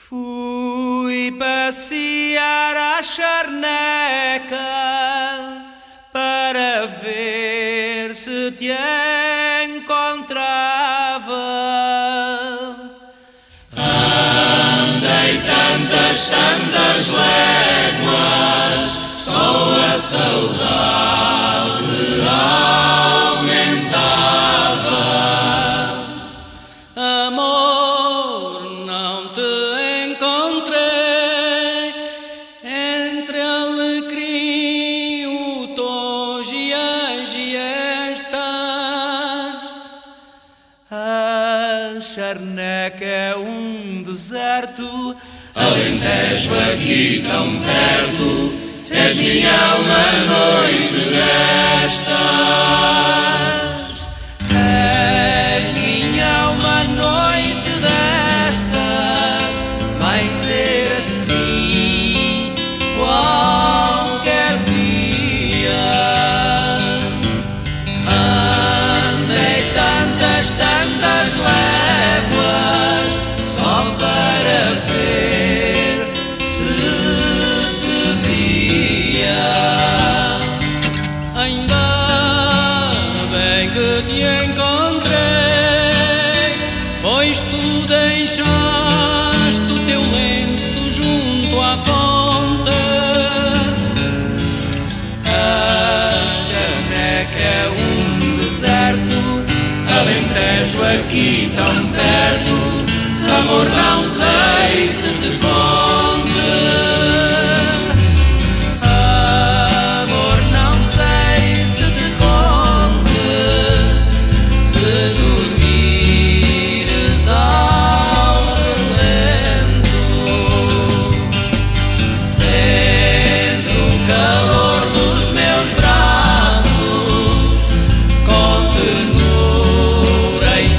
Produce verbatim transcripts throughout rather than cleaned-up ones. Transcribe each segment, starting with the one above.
Fui passear à charneca para ver se te encontrava. Andei tantas, tantas léguas, só a saudade aumentava. Amor, não te encontrei entre alecrim, o tos e as gestas. A charneca é um deserto, Alentejo aqui tão perto, és minha alma noite destas. És minha alma noite destas, vai ser assim qualquer dia. Andei tantas, tantas léguas só para ver se te via. Ainda bem que te encontrei, pois tu deixaste o teu lenço junto à fonte. A charneca é um deserto, Alentejo aqui tão perto, amor, não sei se te conte. amor, não sei se te conte, se dormires ao relento. Dentro o calor dos meus braços, com ternura e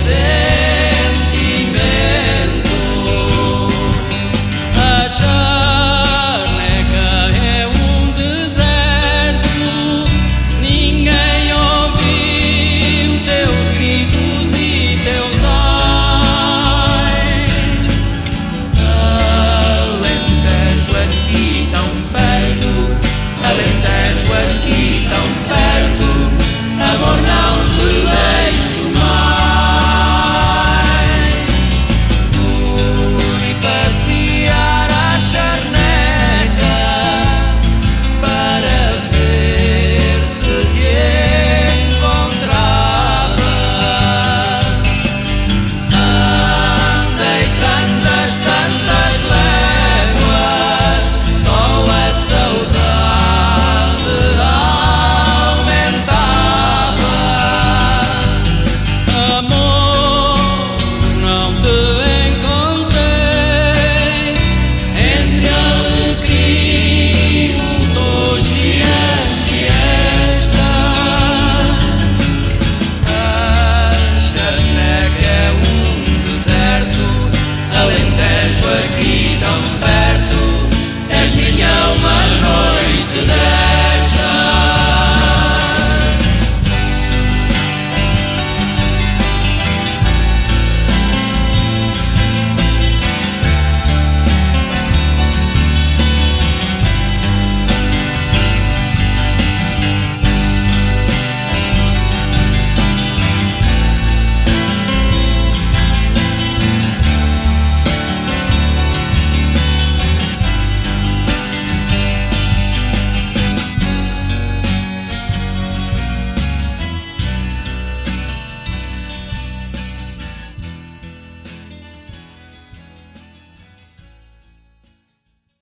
sentimento. A charneca é um deserto, ninguém ouviu teus gritos e teus ais. Alentejo aqui tão perto, Alentejo aqui tão perto, amor, não te deixo mais. fui passear à charneca para ver se te encontrava. Andei tantas, tantas léguas, só a saudade aumentava. Amor, não te encontrei entre alecrim, o tos e as gestas. A charneca é um deserto, Alentejo aqui tão perto, és minha alma